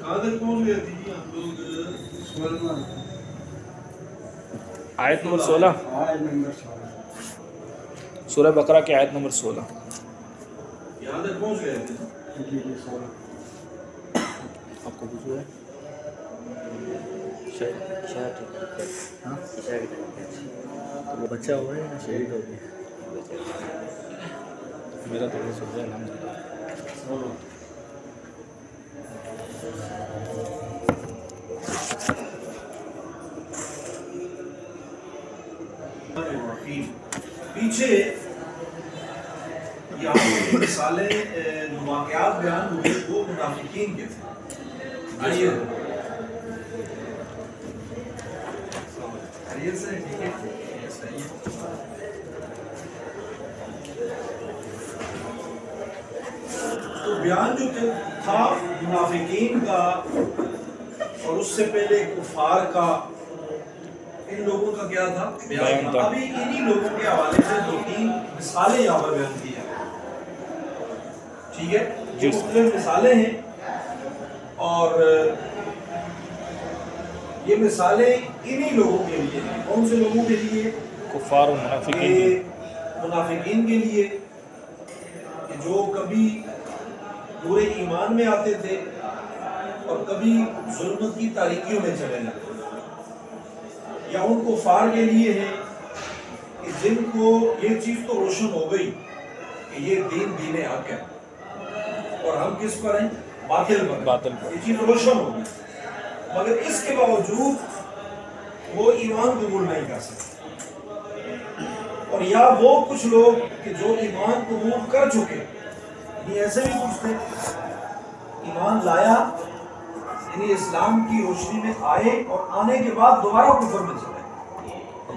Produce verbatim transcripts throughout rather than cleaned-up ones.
آیت نمبر سولہ، سورہ بقرہ کی آیت نمبر سولہ. یہاں تک پہنچ گئے تھے. آپ کو وضو ہے؟ وہ بچہ ہوا ہے نا شہید ہو گیا. میرا تو یہ سن رہا ہے الحمدللہ. پیچھے یہاں کی مثالیں جو واقعات بیان ہوئے وہ منافقین کے تھے. آئیے خیریت سے ٹھیک ہے. تو بیان جو تھا منافقین کا اور اس سے پہلے کفار کا، ان لوگوں کا کیا تھا بیان تھا. ابھی انہی لوگوں کے حوالے سے دو تین مثالیں یہاں پر بیان کی ہیں. ٹھیک ہے، یہ مختلف مثالیں ہیں اور یہ مثالیں انہی لوگوں کے لیے ہیں. کون سے لوگوں کے لیے؟ کفار و منافقین. منافقین کے لیے کہ جو کبھی نور ایمان میں آتے تھے اور کبھی ظلمت کی تاریکیوں میں چلے جاتے تھے. یا ان کفار کے لیے ہے کہ جن کو یہ چیز تو روشن ہو گئی کہ یہ دین دین حق ہے اور ہم کس پر ہیں؟ باطل پر. باطل پر. یہ چیز روشن ہو گئی مگر اس کے باوجود وہ ایمان قبول نہیں کر سکتے. اور یا وہ کچھ لوگ کہ جو ایمان قبول کر چکے، یہ ایسے بھی کچھ تھے ایمان لایا یعنی اسلام کی روشنی میں آئے اور آنے کے بعد دوبارہ کفر میں چلے.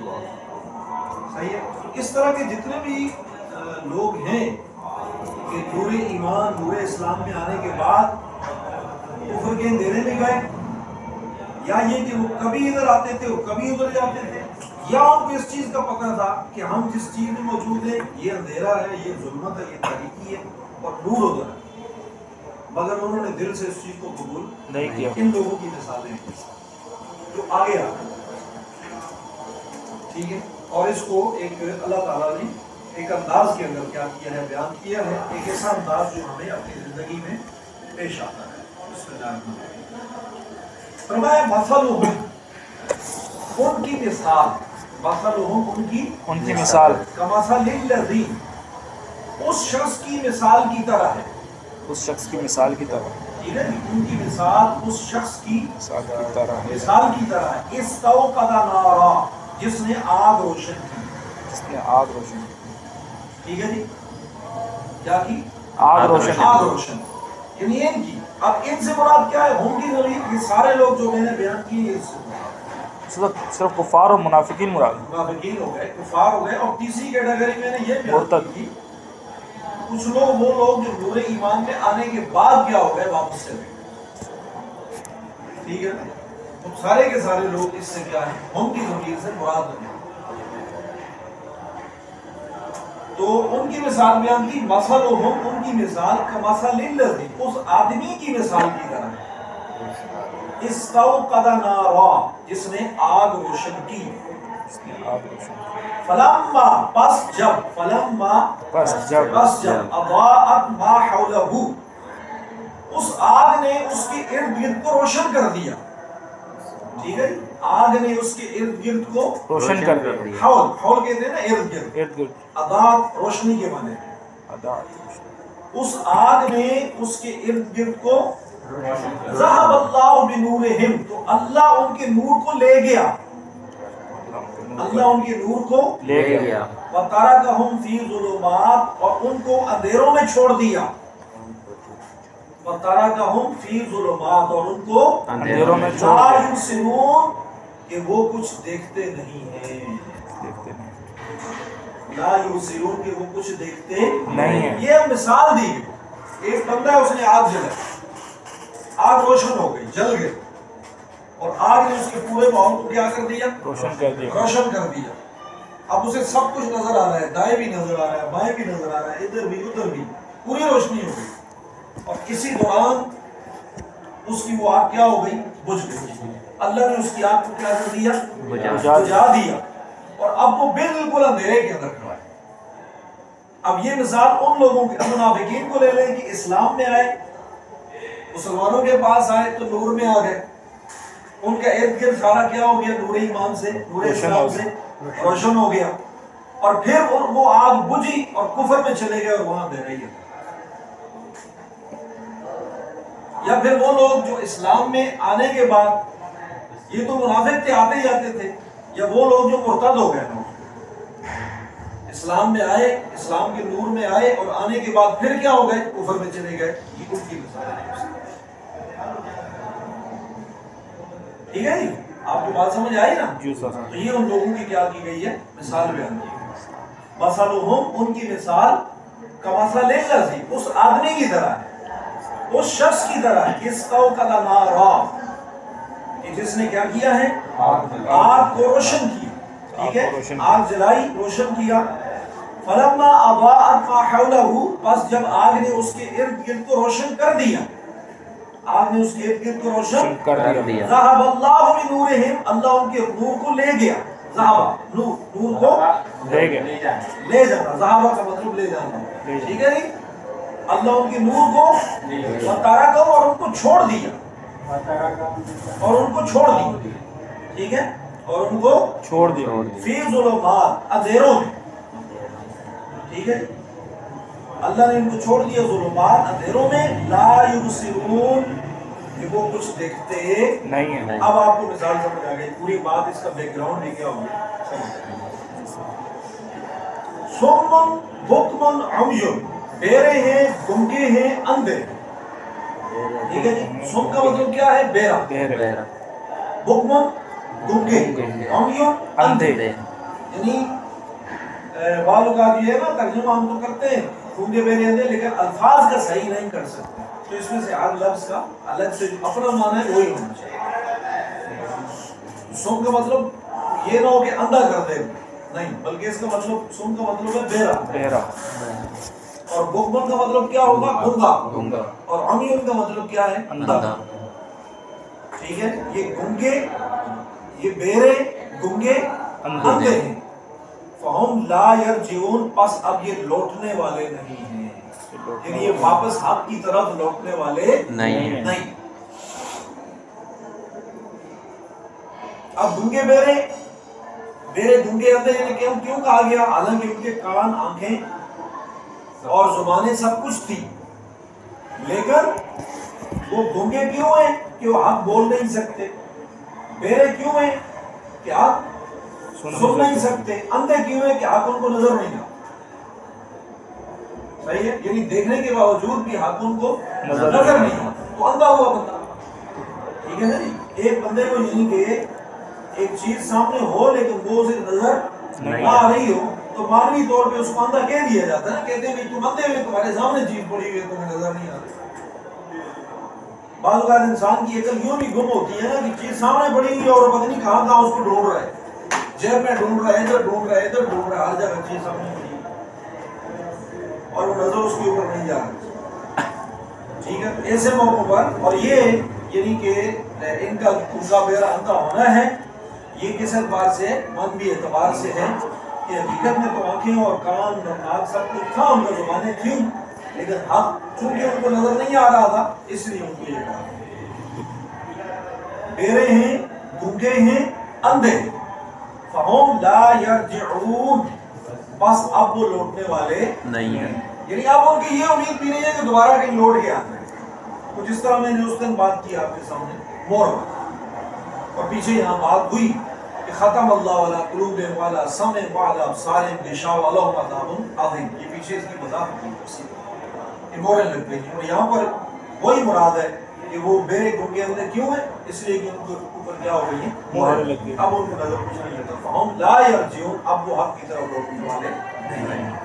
صحیح ہے. اس طرح کے جتنے بھی لوگ ہیں کہ نور ایمان نور اسلام میں آنے کے بعد کفر کے اندھیرے میں گئے، یا یہ کہ وہ کبھی ادھر آتے تھے اور کبھی ادھر جاتے تھے، یا ان کو اس چیز کا پتہ تھا کہ ہم جس چیز میں موجود ہیں یہ اندھیرا ہے، یہ ظلمت ہے، یہ تاریکی ہے اور نور ادھر ہے، مگر انہوں نے دل سے اس چیز کو قبول نہیں کیا. ان لوگوں کی مثالیں جو آگے آ گئے. ٹھیک ہے. اور اس کو ایک اللہ تعالیٰ نے ایک انداز کے اندر کیا کیا ہے، بیان کیا ہے، ایک ایسا انداز جو ہمیں اپنی زندگی میں پیش آتا ہے. اس میں جاننا فرمایا مثلہم، ان کی مثال، مثلہم ان کی ان کی مثال کمثل الذی، اس شخص کی مثال کی طرح ہے. اس شخص کی مثال کی طرح. ٹھیک ہے. ان کی مثال اس شخص کی مثال کی طرح ہے مثال کی طرح ہے. استوقد نارا، جس نے آگ روشن کی. جس نے آگ روشن کی. ٹھیک ہے جی. کیا کی؟ آگ روشن. آگ روشن یعنی ان کی. اب ان سے مراد کیا ہے؟ ہم کی ضرورت، یہ سارے لوگ جو میں نے بیان کیے اس سے صرف کفار اور منافقین مراد. منافقین ہو گئے، کفار ہو گئے. اور تیسری کیٹیگری میں نے یہ بیان مرتد. کی کچھ لوگ وہ لوگ جو نور ایمان میں آنے کے بعد کیا ہو گئے واپس چلے گئے. ٹھیک ہے. تو سارے کے سارے لوگ اس سے کیا ہیں؟ ہم کی ضمیر سے مراد ہیں. تو ان کی مثال بیان کی مثلہم، ان کی مثال کمثل الذی، اس آدمی کی مثال کی طرح ہے. استوقد نارا، جس نے آگ روشن کی. آگ روشن. فلما، پس جب، فلما پس جب پس جب اضاءت ما حولہ، اس آگ نے اس کے ارد گرد کو روشن کر دیا. ٹھیک ہے. آگ نے اس کے ارد گرد کو روشن کر دیا. حول، حول کہتے ہیں نا ارد گرد. ارد گرد. اضاءت روشنی کے معنی. اضاءت. اس آگ نے اس کے ارد گرد کو ذهب اللہ بنورہم، تو اللہ ان کے نور کو لے گیا. اللہ ان کے نور کو لے گیا. وَتَرَكَهُمْ فِي ظُلُمَاتٍ، اور ان کو اندھیروں میں چھوڑ دیا. وَتَرَكَهُمْ فِي ظُلُمَاتٍ، اور ان کو اندھیروں میں چھوڑ لَا دیا. يُبْصِرُونَ، کہ وہ کچھ دیکھتے نہیں ہیں. دیکھتے نہیں. لا يُبْصِرُونَ، کہ وہ کچھ دیکھتے نہیں ہیں. یہ مثال دی گئی. ایک بندہ ہے، اس نے آگ جلائی، آگ روشن ہو گئی، جل گئی، اور آگ نے اس کے پورے ماحول کو کیا کر دیا؟ روشن کر دیا. روشن کر دیا. اب اسے سب کچھ نظر آ رہا ہے، دائیں بھی نظر آ رہا ہے، بائیں بھی نظر آ رہا ہے، ادھر بھی ادھر بھی، پوری روشنی ہو گئی. اور اسی دوران اس کی وہ آگ کیا ہو گئی؟ بجھ گئی. اللہ نے اس کی آگ کو کیا کر دیا؟ بجھا بجھا دیا. اور اب وہ بالکل اندھیرے کے اندر کھڑا ہے. اب یہ مثال ان لوگوں کے منافقین کو لے لیں کہ اسلام میں آئے, مسلمانوں کے پاس آئے تو نور میں آ گئے, ان کا ارد گرد سارا کیا ہو گیا؟ نور ایمان سے, نور اسلام سے روشن ہو گیا. اور پھر وہ آگ بجھی اور کفر میں چلے گئے اور وہاں دے رہی ہے. یا پھر وہ لوگ جو اسلام میں آنے کے بعد, یہ تو منافق تھے, آتے جاتے تھے, یا وہ لوگ جو مرتد ہو گئے, اسلام میں آئے, اسلام کے نور میں آئے اور آنے کے بعد پھر کیا ہو گئے؟ کفر میں چلے گئے. یہ ان کی مثال ہے. ٹھیک ہے جی, آپ کو بات سمجھ آئی نا؟ تو یہ ان لوگوں کی کیا کی گئی ہے؟ مثال بیان کی. مثلہم, ان کی مثال کمثل الذی, اس آدمی کی طرح ہے, اس شخص کی طرح ہے, استوقد نارا, کہ جس نے کیا کیا ہے؟ آگ کو روشن کیا. ٹھیک ہے, آگ جلائی, روشن کیا. فلما اضاءت ما حولہ, بس جب آگ نے اس کے ارد گرد کو روشن کر دیا, آگ نے اس کے ارد گرد کو روشن کر دیا, ذهب اللہ بنورہم, اللہ ان کے نور کو لے گیا. ذهب نور, نور کو لے گیا, لے جانا. ذهب کا مطلب لے جانا. ٹھیک ہے نہیں, اللہ ان کے نور کو وترکہ, اور ان کو چھوڑ دیا, اور ان کو چھوڑ دیا. ٹھیک ہے, اور ان کو چھوڑ دیا فی ظلمات, اندھیروں میں. ٹھیک ہے, اللہ نے ان کو چھوڑ دیا ظلمات, اندھیروں میں. لا یبصرون, کہ وہ کچھ دیکھتے نہیں ہے. اب آپ کو مثال سمجھ آ گئی, پوری بات, اس کا بیک گراؤنڈ بھی کیا ہوگا. صم بکم عمی, بیرے ہیں, گنگے ہیں, اندھے. ٹھیک ہے جی, صم کا مطلب کیا ہے؟ بیرا. بکم گنگے, عمی اندھے. یعنی بعض اوقات یہ ہے نا, ترجمہ ہم تو کرتے ہیں گنگے بیرے اندھے, لیکن الفاظ کا صحیح نہیں کر سکتے, تو اس میں سے ہر لفظ کا الگ سے اپنا معنی ہے وہی ہونا چاہیے. سم کا مطلب یہ نہ ہو کہ اندھا کر دے, نہیں, بلکہ اس کا مطلب, سم کا مطلب ہے بیرا, بہرا. اور بکمن کا مطلب کیا ہوگا؟ گنگا. اور عمیون کا مطلب کیا ہے؟ اندھا. ٹھیک ہے, یہ گنگے, یہ بیرے, گنگے, اندھے ہیں. فہم لا یرجعون, پس اب یہ لوٹنے والے نہیں ہیں, یعنی یہ واپس حق کی طرف لوٹنے والے نہیں. نہیں. اب گنگے بیرے, بیرے گنگے اندھے یعنی کیوں کیوں کہا گیا؟ حالانکہ ان کے کان, آنکھیں اور زبانیں سب کچھ تھی, لیکن وہ گنگے کیوں ہیں؟ کہ وہ حق بول نہیں سکتے. بیرے کیوں ہیں؟ کہ حق سن نہیں سکتے. اندھے کیوں ہیں؟ کہ حق ان کو نظر نہیں آتا. صحیح ہے, یعنی دیکھنے کے باوجود بھی حق ان کو نظر نہیں آتا, تو اندھا ہوا بندہ. ٹھیک ہے نا جی, ایک بندے کو یعنی کہ ایک چیز سامنے ہو لیکن وہ اسے نظر آ رہی ہو, تو مانوی طور پہ اس کو اندھا کہہ دیا جاتا ہے. کہتے ہیں تم اندھے ہوئے, تمہارے سامنے چیز پڑی ہوئی ہے, تمہیں نظر نہیں آتی. بعض اوقات انسان کی عقل یوں بھی گم ہوتی ہے نا, کہ چیز سامنے پڑی ہوئی ہے اور پتہ نہیں کہاں کہاں اس کو ڈھونڈ رہا ہے, جیب میں ڈھونڈ رہا ہے, ادھر ڈھونڈ رہا ہے, ادھر ڈھونڈ رہا ہے, ہر جگہ چیز سامنے پڑی ہے اور وہ نظر اس کے اوپر نہیں جا رہی. ٹھیک ہے, ایسے موقعوں پر, اور یہ یعنی کہ ان کا گنگا بیرا اندھا ہونا ہے, یہ کس اعتبار سے؟ منفی اعتبار سے ہے, کہ حقیقت میں تو آنکھیں اور کان اور ناک سب کچھ تھا, ان کا زبانیں تھیں, لیکن حق چونکہ ان کو نظر نہیں آ رہا تھا, اس لیے ان کو یہ کہا. بیرے ہیں, گنگے ہیں, اندھے. فہم لا یرجعون, بس اب وہ لوٹنے والے نہیں ہیں, یعنی اب ان کی یہ امید بھی نہیں ہے کہ دوبارہ کہیں لوٹ کے آنا ہے. کچھ اس طرح میں نے اس دن بات کی آپ کے سامنے مور, اور پیچھے یہاں بات ہوئی کہ ختم اللہ والا قلوب والا سمع والا ابصار غشاوہ لہم عذاب عظیم. یہ پیچھے اس کی وضاحت کی تفصیل, یہ موریں لگ گئی. اور یہاں پر وہی مراد ہے کہ وہ بیرے گنگے اندھے کیوں ہیں؟ اس لیے کہ ان کے اوپر کیا ہو گئی ہیں؟ موریں لگ گئی. اب ان کو نظر کچھ نہیں آتا. فہم لا یرجعون, اب وہ حق کی طرف لوٹنے والے نہیں ہیں.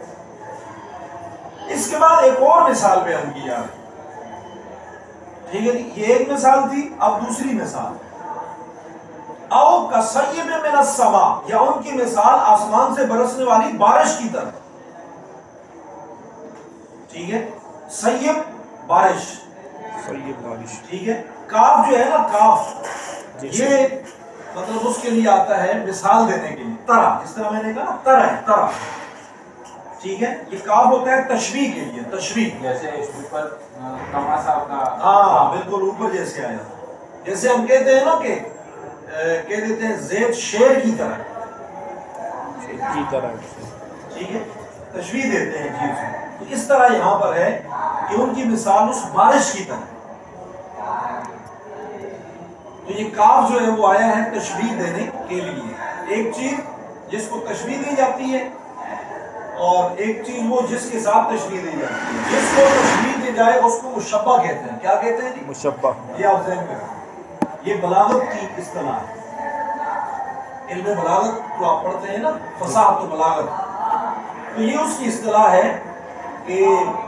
اس کے بعد ایک اور مثال بیان کی جا رہی ہے. ٹھیک ہے جی, یہ ایک مثال تھی. اب دوسری مثال, او کصیب من السماء, یا ان کی مثال آسمان سے برسنے والی بارش کی طرح. ٹھیک ہے, سیب بارش, طیب بارش. ٹھیک ہے. کاف جو ہے نا کاف یہ مطلب اس کے لیے آتا ہے مثال دینے کے لیے طرح جس طرح میں نے کہا طرح ہے طرح. ٹھیک ہے. یہ کاف ہوتا ہے تشبیہ کے لیے تشبیہ جیسے اوپر کما صاحب کا ہاں بالکل اوپر جیسے آیا جیسے ہم کہتے ہیں نا کہ کہہ دیتے ہیں زید شیر کی طرح کی طرح. ٹھیک ہے. تشبیہ دیتے ہیں چیز کو. تو اس طرح یہاں پر ہے کہ ان کی مثال اس بارش کی طرح. تو یہ کاف جو ہے وہ آیا ہے تشبیہ دینے کے لیے. ایک چیز جس کو تشبیہ دی جاتی ہے اور ایک چیز وہ جس کے ساتھ تشبیہ دی جاتی ہے. جس کو تشبیہ دی جائے اس کو مشبہ کہتے ہیں. کیا کہتے ہیں جی؟ مشبہ. یہ آپ ذہن میں رکھیں. یہ بلاغت کی اصطلاح ہے. علم بلاغت جو آپ پڑھتے ہیں نا فصاحت و بلاغت تو یہ اس کی اصطلاح ہے کہ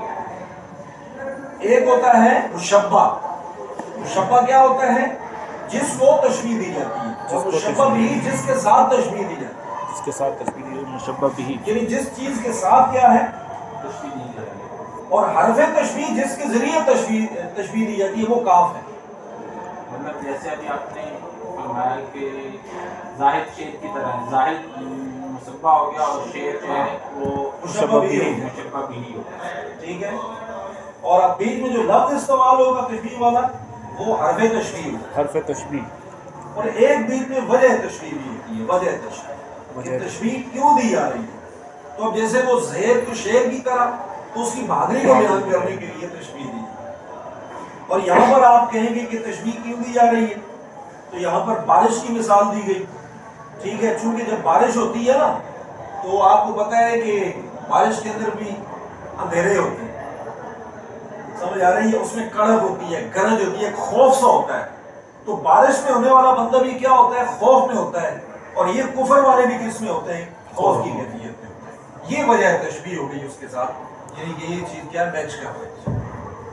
ایک ہوتا ہے مشبہ. مشبہ کیا ہوتا ہے؟ جس کو تشبیہ دی جاتی ہے. اور مشبہ بھی جس کے ساتھ تشبیہ دی جاتی ہے. جس کے ساتھ تشبیہ دی مشبہ بھی یعنی جس چیز کے ساتھ کیا ہے تشبیہ نہیں کریں. اور حرف تشبیہ جس کے ذریعے تشبیہ تشبیہ دی جاتی ہے وہ کاف ہے. مطلب جیسے ابھی آپ نے فرمایا کہ زاہد شیر کی طرح ہے. زاہد مصبہ ہو گیا اور شیر جو ہے وہ مشبہ بھی ہے. مشبہ بھی ہی ہوتا ہے. ٹھیک ہے. اور اب بیچ میں جو لفظ استعمال ہوگا تشبیہ والا وہ حرف تشبیہ حرف تشبیہ. اور ایک بیچ میں وجہ تشبیہ بھی ہوتی ہے. وجہ تشبیہ کہ تشبیہ کیوں دی جا رہی ہے. تو اب جیسے وہ زید کو شیر کی طرح تو اس کی بہادری کو بیان کرنے کے لیے تشبیہ دی. اور یہاں پر آپ کہیں گے کہ تشبیہ کیوں دی جا رہی ہے تو یہاں پر بارش کی مثال دی گئی. ٹھیک ہے. چونکہ جب بارش ہوتی ہے نا تو آپ کو پتہ ہے کہ بارش کے اندر بھی اندھیرے ہوتے ہیں. سمجھ آ رہی ہے. اس میں کڑک ہوتی ہے گرج ہوتی ہے خوف سا ہوتا ہے. تو بارش میں ہونے والا بندہ بھی کیا ہوتا ہے خوف میں ہوتا ہے. اور یہ کفر والے بھی کس میں ہوتے ہیں خوف کی کیفیت میں. یہ وجہ ہے تشبیہ ہو گئی اس کے ساتھ. یعنی کہ یہ چیز کیا میچ کر رہی ہے.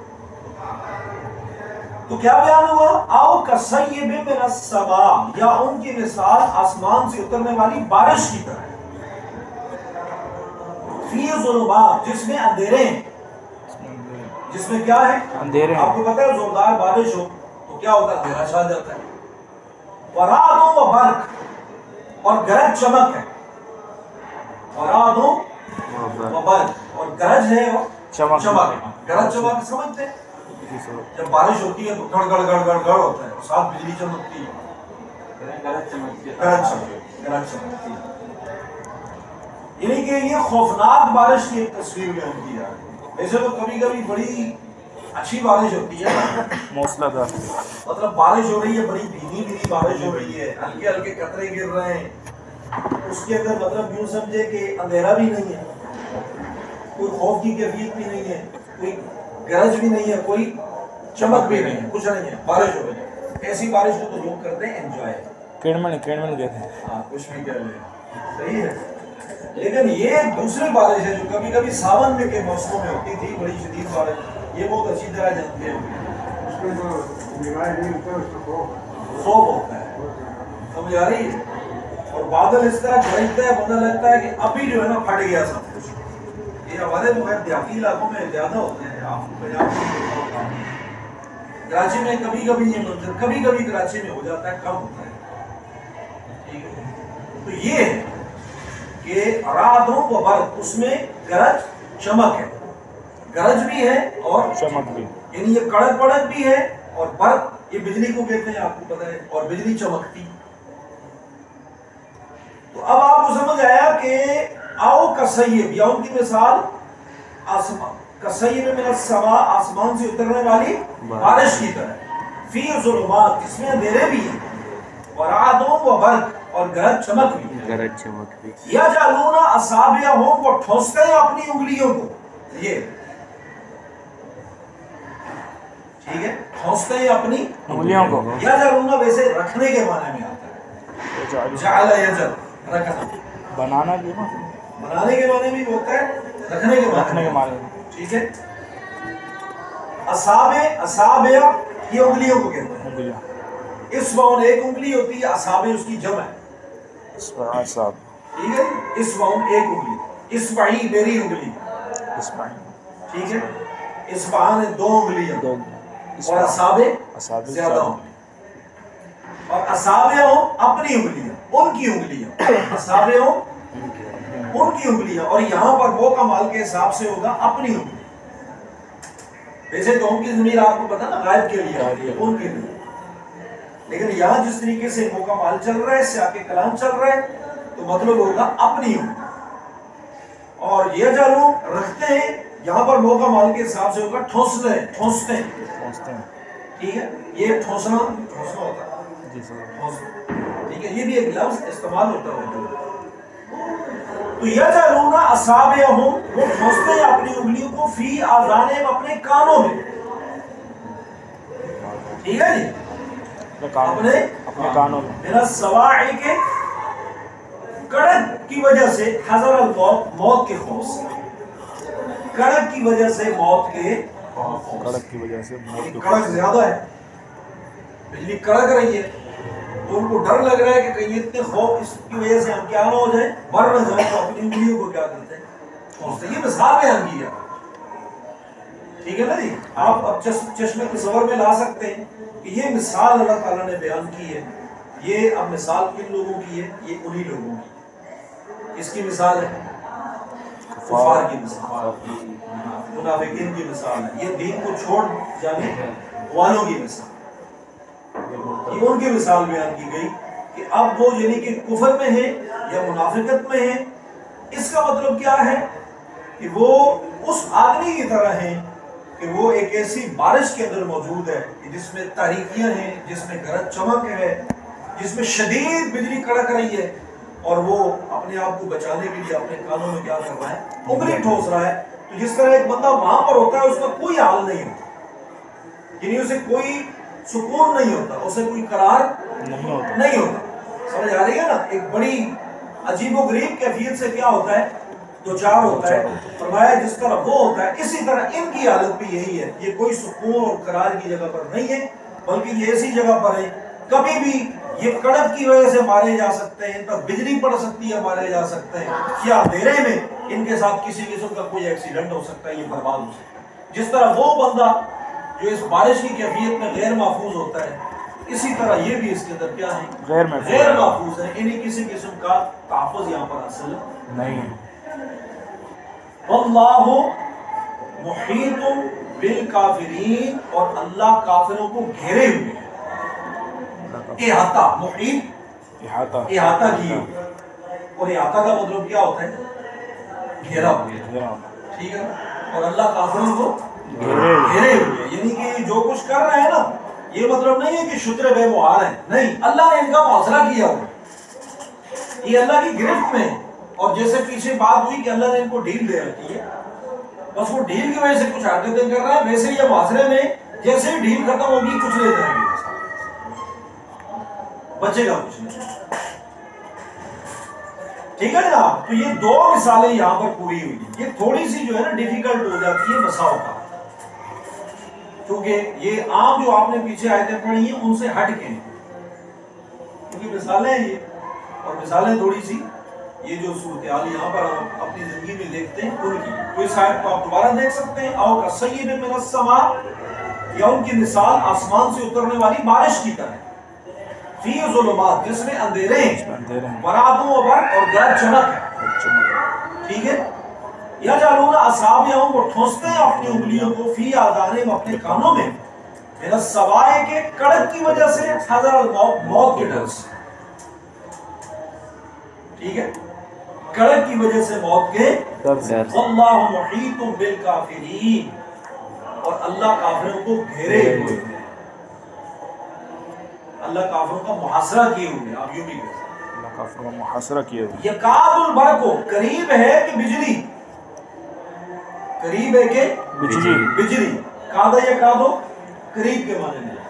تو کیا بیان ہوا آؤ کسیب من السماء یا ان کی مثال آسمان سے اترنے والی بارش کی طرح فی ظلمات جس میں اندھیرے ہیں. جس میں کیا ہے اندھیرے. آپ کو پتہ ہے زوردار بارش ہو تو کیا ہوتا ہے اندھیرا چھا جاتا ہے. ورعد و برق اور گرج چمک ہے. ورعد و برق اور گرج ہے اور چمک. گرج چمک سمجھتے ہیں. جب بارش ہوتی ہے تو گڑ گڑ گڑ گڑ گڑ ہوتا ہے اور ساتھ بجلی چمکتی ہے. گرج چمکتی ہے. گرج چمک گرج چمکتی ہے. یعنی کہ یہ خوفناک بارش کی ایک تصویر میں ہم کی جا رہی ہے. ویسے تو کبھی کبھی بڑی اچھی بارش ہوتی ہے موسلا دار. مطلب بارش ہو رہی ہے بڑی بھینی بھینی بارش ہو رہی ہے ہلکے ہلکے قطرے گر رہے ہیں. اس کے اندر مطلب یوں سمجھے کہ اندھیرا بھی نہیں ہے کوئی خوف کی کیفیت بھی نہیں ہے کوئی گرج بھی نہیں ہے کوئی چمک بھی نہیں ہے کچھ نہیں ہے بارش ہو رہی ہے. ایسی بارش کو تو لوگ کرتے ہیں انجوائے. کیڑمن کیڑمن کہتے ہیں. ہاں کچھ بھی کہہ لیں صحیح ہے. لیکن یہ دوسری بارش ہے جو کبھی کبھی ساون میں کے موسموں میں ہوتی تھی بڑی شدید بارش. یہ بہت اچھی طرح جانتے ہیں. خوف ہوتا ہے. سمجھ آ رہی ہے. اور بادل اس طرح گرجتا ہے پتہ لگتا ہے کہ ابھی جو ہے نا پھٹ گیا سب کچھ. یہ ہمارے تو خیر دیہاتی علاقوں میں زیادہ ہوتے ہیں. آپ کراچی میں کبھی کبھی یہ منظر کبھی کبھی کراچی میں ہو جاتا ہے کم ہوتا ہے. ٹھیک ہے. تو یہ ہے کہ رعدوں و برق اس میں گرج چمک ہے. گرج بھی ہے اور چمک بھی. یعنی یہ کڑک پڑک بھی ہے اور برق یہ بجلی کو کہتے ہیں آپ کو پتہ ہے اور بجلی چمکتی. تو اب آپ کو سمجھ آیا کہ آؤ کسیب یا ان کی مثال آسمان کسیب من السماء آسمان سے اترنے والی بارش کی طرح فی ظلمات جس میں اندھیرے بھی ہیں ورعد و برق اور گرج چمک بھی گرج چمک بھی. یا جعلون اصابعہم وہ ٹھوستے ہیں اپنی انگلیوں کو. یہ ٹھیک ہے ٹھوستے ہیں اپنی انگلیوں کو. یا جعلون ویسے رکھنے کے معنی میں آتا ہے. جعل یجل رکھنا. بنانا بھی نا بنانے کے معنی بھی ہوتا ہے رکھنے کے معنی رکھنے کے معنی. ٹھیک ہے. اصابع اصابع یہ انگلیوں کو کہتے ہیں. انگلیاں. اسبعون ایک انگلی ہوتی ہے اصابع اس کی جمع ہے. اسبع صاحب. ٹھیک ہے. اسبعون ایک انگلی. اسبعی میری انگلی. اسبع. ٹھیک ہے. اسبعان دو انگلیاں. دو. اور اصابع اصابع زیادہ ہوں گے، اور اصابع ہوں اپنی انگلیاں، ان کی انگلیاں، اصابع ہوں ان کی انگلیاں، اور یہاں پر وہ کمال کے حساب سے ہوگا اپنی انگلیاں. ویسے تو ان کی ضمیر آپ کو پتا نا غائب کے لیے آتی ہے، ان کے لیے، لیکن یہاں جس طریقے سے موقع مال چل رہا ہے، سیاق کلام چل رہا ہے، تو مطلب ہوگا اپنی انگلی. اور یہ جالو رکھتے ہیں، یہاں پر موقع مال کے حساب سے ہوگا ٹھونستے ہیں، ٹھونستے ہیں، پہنچتے ہیں. ٹھیک ہے. یہ ٹھونسنا ٹھونسنا ہوتا ہے، جی سر. ٹھونسنا، ٹھیک ہے. یہ بھی ایک لفظ استعمال ہوتا ہے. تو یجعلون اصابعہم، وہ ٹھونستے ہیں اپنی انگلیوں کو، فی آذانہم، اپنے کانوں میں. ٹھیک ہے جی، اپنے کانوں اپنے اپنے کانوں میں. من الصواعق، کڑک کی وجہ سے، حذر الموت، موت کے خوف سے، کڑک کی وجہ سے، موت کے خوف سے. کڑک کی وجہ سے موت یعنی کے کڑک زیادہ ہے، بجلی کڑک رہی ہے، تو ان کو ڈر لگ رہا ہے کہ کہیں اتنے خوف اس کی وجہ سے ہم کیا نہ ہو جائیں، مر نہ جائیں، تو اپنی انگلیوں کو کیا کرتے ہیں، ٹھونستے ہیں. یہ مثال بیان کی ہے، ٹھیک ہے نا جی. آپ اب چشمے تصور میں لا سکتے ہیں کہ یہ مثال اللہ تعالیٰ نے بیان کی ہے. یہ اب مثال کن لوگوں کی ہے؟ یہ انہی لوگوں کی. اس کی مثال ہے کفار کی مثال، منافقین کی مثال ہے. یہ دین کو چھوڑ جانے والوں کی مثال، یہ ان کی مثال بیان کی گئی کہ اب وہ یعنی کہ کفر میں ہیں یا منافقت میں ہیں. اس کا مطلب کیا ہے کہ وہ اس آدمی کی طرح ہیں کہ وہ ایک ایسی بارش کے اندر موجود ہے جس میں تاریکیاں ہیں، جس میں گرج چمک ہے، جس میں شدید بجلی کڑک رہی ہے، اور وہ اپنے آپ کو بچانے کے لیے اپنے کانوں میں کیا کر رہا ہے، انگلی ٹھوس رہا ہے. تو جس طرح ایک بندہ وہاں پر ہوتا ہے، اس کا کوئی حال نہیں ہوتا، یعنی اسے کوئی سکون نہیں ہوتا، اسے کوئی قرار نہیں ہوتا. نہیں ہوتا. سمجھ آ رہی ہے نا؟ ایک بڑی عجیب و غریب کیفیت سے کیا ہوتا ہے، دو چار ہوتا ہے. فرمایا جس طرح وہ ہوتا ہے، اسی طرح ان کی حالت بھی یہی ہے. یہ کوئی سکون اور قرار کی جگہ پر نہیں ہے، بلکہ یہ ایسی جگہ پر ہے کبھی بھی یہ کڑک کی وجہ سے مارے جا سکتے ہیں، تو بجلی پڑ سکتی ہے، مارے جا سکتے ہیں، یا اندھیرے میں ان کے ساتھ کسی قسم کا کوئی ایکسیڈنٹ ہو سکتا ہے، یہ برباد ہو سکتا ہے. جس طرح وہ بندہ جو اس بارش کی کیفیت میں غیر محفوظ ہوتا ہے، اسی طرح یہ بھی اس کے اندر کیا ہے، غیر محفوظ غیر محفوظ ہے. انہیں کسی قسم کا تحفظ یہاں پر حاصل نہیں. واللہ محیط بالکافرین، اور اللہ کافروں کو گھیرے ہوئے ہے. احاطہ، محیط احاطہ احاطہ کیے ہوئے، اور احاطہ کا مطلب کیا ہوتا ہے، گھیرا ہوا. گھیرا. ٹھیک ہے. اور اللہ کافروں کو گھیرے گھیرے ہوئے، یعنی کہ جو کچھ کر رہے ہیں نا، یہ مطلب نہیں ہے کہ شتر بے بہار ہیں، نہیں، اللہ نے ان کا محاصرہ کیا ہوا، یہ اللہ کی گرفت میں ہے. اور جیسے پیچھے بات ہوئی کہ اللہ نے ان کو ڈھیل دے رکھی ہے، بس وہ ڈھیل کی وجہ سے کچھ حرکتیں کر رہا ہے، ویسے یہ محاصرے میں جیسے ہی ڈھیل ختم ہوگی کچھ لے جائیں گے، بچے گا کچھ نہیں. ٹھیک ہے جناب. تو یہ دو مثالیں یہاں پر پوری ہوئی ہیں. یہ تھوڑی سی جو ہے نا ڈیفیکلٹ ہو جاتی ہے بسا ہوتا، کیونکہ یہ عام جو آپ نے پیچھے آیتیں پڑھی ہیں ان سے ہٹ کے ہیں، کیونکہ مثالیں ہیں یہ، اور مثالیں تھوڑی سی یہ جو صورتحال یہاں پر ہم اپنی زندگی میں دیکھتے ہیں ان کی. تو اس آیت کو آپ دوبارہ دیکھ سکتے ہیں. او کصیب من السماء، یا ان کی مثال آسمان سے اترنے والی بارش کی طرح، فی ظلمات، جس میں اندھیرے ہیں، ورعد و برق، اور گرج چمک ہے. ٹھیک ہے. یجعلون اصابعہم، وہ ٹھونستے ہیں اپنی انگلیوں کو، فی آذانہم، اپنے کانوں میں، من الصواعق، کے کڑک کی وجہ سے، حذر الموت، موت کے ڈر سے. ٹھیک ہے. کڑک کی وجہ سے، موت کے ڈر سے. واللہ محیط بالکافرین، اور اللہ کافروں کو گھیرے ہوئے ہیں، اللہ کافروں کا محاصرہ کیے ہوئے. آپ یوں بھی کہہ سکتے ہیں اللہ کافروں کا محاصرہ کیے ہوئے. یکاد البرق، قریب ہے کہ بجلی، قریب ہے کہ بجلی. بجلی. کادہ یکادو، قریب کے معنی میں،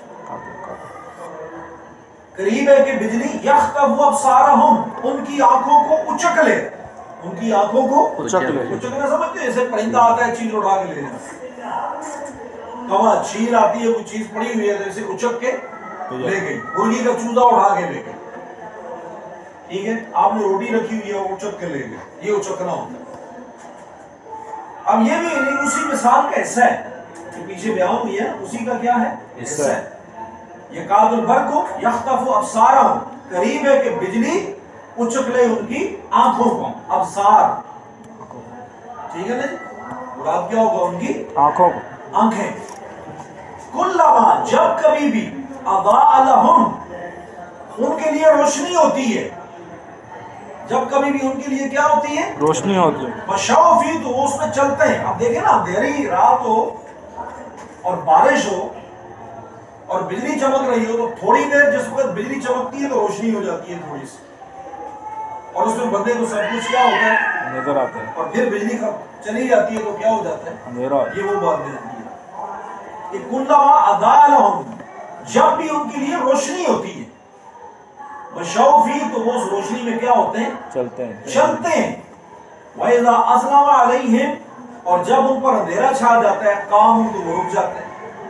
قریب ہے کہ بجلی، یخطف ابصارہم، ان کی آنکھوں کو اچک لے، ان کی آنکھوں کو اچک لے. اچکنا سمجھتے ہیں؟ جیسے پرندہ آتا ہے چیل اٹھا کے لے جاتا، کوا چیل آتی ہے کوئی چیز پڑی ہوئی ہے تو اسے اچک کے لے گئی، مرغی کا چوزا اٹھا کے لے گئی. ٹھیک ہے. آپ نے روٹی رکھی ہوئی ہے وہ اچک کے لے گئی، یہ اچکنا ہوتا ہے. اب یہ بھی اسی مثال کا حصہ ہے. جو پیچھے بیان ہوئی ہے اسی کا کیا ہے حصہ ہے۔ یکاد البرق یخطف ابصارہم، قریب ہے کہ بجلی اچک لے ان کی آنکھوں کو، ابصار ٹھیک ہے نا جی، مراد کیا ہوگا ان کی آنکھوں کو، آنکھیں، کلما جب کبھی بھی اضاء لہم ان کے لیے روشنی ہوتی ہے، جب کبھی بھی ان کے لیے کیا ہوتی ہے روشنی ہوتی ہے، مشاؤ فی تو وہ اس میں چلتے ہیں۔ اب دیکھیں نا اندھیری رات ہو اور بارش ہو اور بجلی چمک رہی ہو تو تھوڑی دیر جس وقت بجلی چمکتی ہے تو روشنی ہو جاتی ہے تھوڑی سی، اور اس میں بندے کو سب کچھ کیا ہوتا ہے نظر آتا ہے، اور پھر بجلی چلی جاتی ہے تو کیا ہو جاتا ہے اندھیرا ہوتا ہے۔ یہ وہ بات ہے کہ کلما اضاء لہم جب بھی ان کے لیے روشنی ہوتی ہے، مشاؤ فی تو وہ اس روشنی میں کیا ہوتے ہیں چلتے ہیں، چلتے ہیں، وَإِذَا أَظْلَمَ عَلَيْهِمْ اور جب ان پر اندھیرا چھا جاتا ہے کام تو وہ رک جاتے ہیں،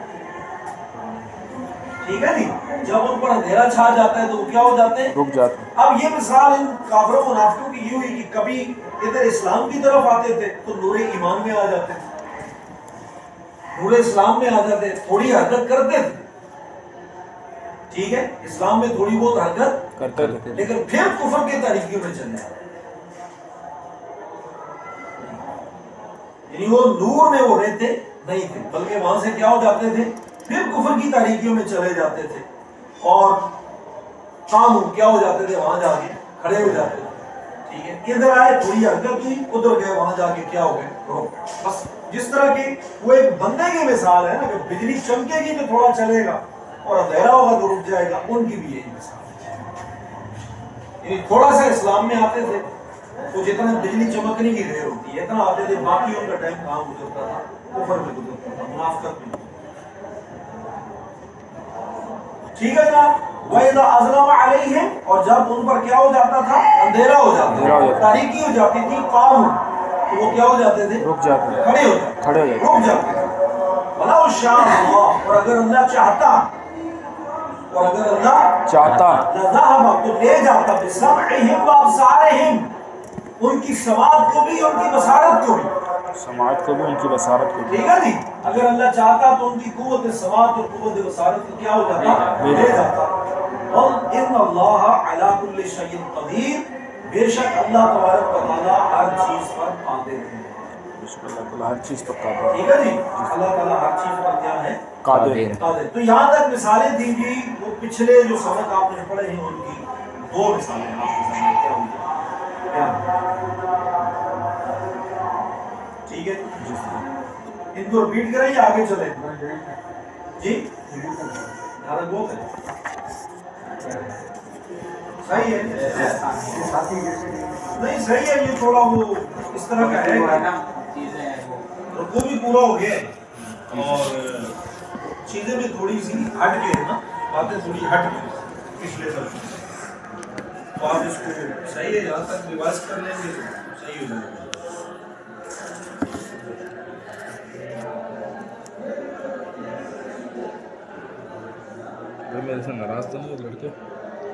ٹھیک ہے نہیں، جب ان پر اندھیرا چھا جاتا ہے تو وہ کیا ہو جاتے ہیں رک جاتے ہیں۔ اب یہ مثال ان کافروں منافقوں کی یہ ہوئی کہ کبھی ادھر اسلام کی طرف آتے تھے تو نور ایمان میں آ جاتے تھے، نور اسلام میں آ جاتے، تھوڑی حرکت کرتے تھے، ٹھیک ہے اسلام میں تھوڑی بہت حرکت کرتے تھے، لیکن پھر کفر کے طریقوں میں چلے جاتے، یعنی وہ نور میں وہ رہتے نہیں تھے بلکہ وہاں سے کیا ہو جاتے تھے پھر کفر کی تاریکیوں میں چلے جاتے تھے اور کام کیا ہو جاتے تھے وہاں جا کے کھڑے ہو جاتے تھے، ٹھیک ہے ادھر آئے تھوڑی حرکت ہوئی ادھر گئے وہاں جا کے کیا ہو گئے رک گئے۔ بس جس طرح کی وہ ایک بندے کی مثال ہے نا کہ بجلی چمکے گی تو تھوڑا چلے گا اور اندھیرا ہوگا تو رک جائے گا، ان کی بھی یہی مثال ہے، یعنی تھوڑا سا اسلام میں آتے تھے تو جتنا بجلی چمکنے کی دیر ہوتی ہے اتنا آتے تھے، باقی ان کا ٹائم کہاں گزرتا تھا کفر میں گزرتا تھا، منافقت میں، ٹھیک ہے جناب۔ وَإِذَا أَظْلَمَ عَلَيْهِمْ اور جب ان پر کیا ہو جاتا تھا اندھیرا ہو جاتا تھا، تاریکی ہو جاتی تھی، قام تو وہ کیا ہو جاتے تھے رک جاتے ہیں، کھڑے ہو جاتے کھڑے ہو جاتے ہیں۔ رک جاتے تھے، وَلَوْ شَاءَ اللَّهُ اور اگر اللہ چاہتا اور اگر اللہ چاہتا لَذَهَبَ تو لے جاتا بِسَمْعِهِمْ وَأَبْصَارِهِمْ ان کی سماعت کو بھی ان کی بصارت کو بھی، سماعت کو بھی ان کی بصارت کو بھی، ٹھیک ہے جی، اگر اللہ چاہتا تو ان کی قوت سماعت اور قوت بصارت کو کیا ہو جاتا لے جاتا، وَإِنَّ اللَّهَ عَلَى كُلِّ شَيْءٍ قَدِيرٌ بے شک اللہ تبارک و تعالیٰ ہر چیز پر قادر ہے، اللہ تعالیٰ ہر چیز پر قادر ہے، ٹھیک ہے جی، اللہ تعالیٰ ہر چیز پر کیا ہے قادر ہے۔ قادر۔ تو یہاں تک مثالیں دی گئی، وہ پچھلے جو سبق آپ نے پڑھے ہیں ان کی دو مثالیں آپ کے سامنے کیا ہوئی ٹھیک ہے، ان کو ریپیٹ کریں یا آگے چلیں جی، یہاں تک بہت ہے صحیح ہے نہیں صحیح ہے، یہ تھوڑا وہ اس طرح کا ہے رکوع بھی پورا ہو گیا اور چیزیں بھی تھوڑی سی ہٹ کے ہے نا، باتیں تھوڑی ہٹ کے پچھلے سال تو آپ اس کو صحیح ہے جہاں تک ریوائز کر لیں گے تو صحیح ہو جائے گا۔ میرے سے ناراض تو نہیں ہے لڑکے؟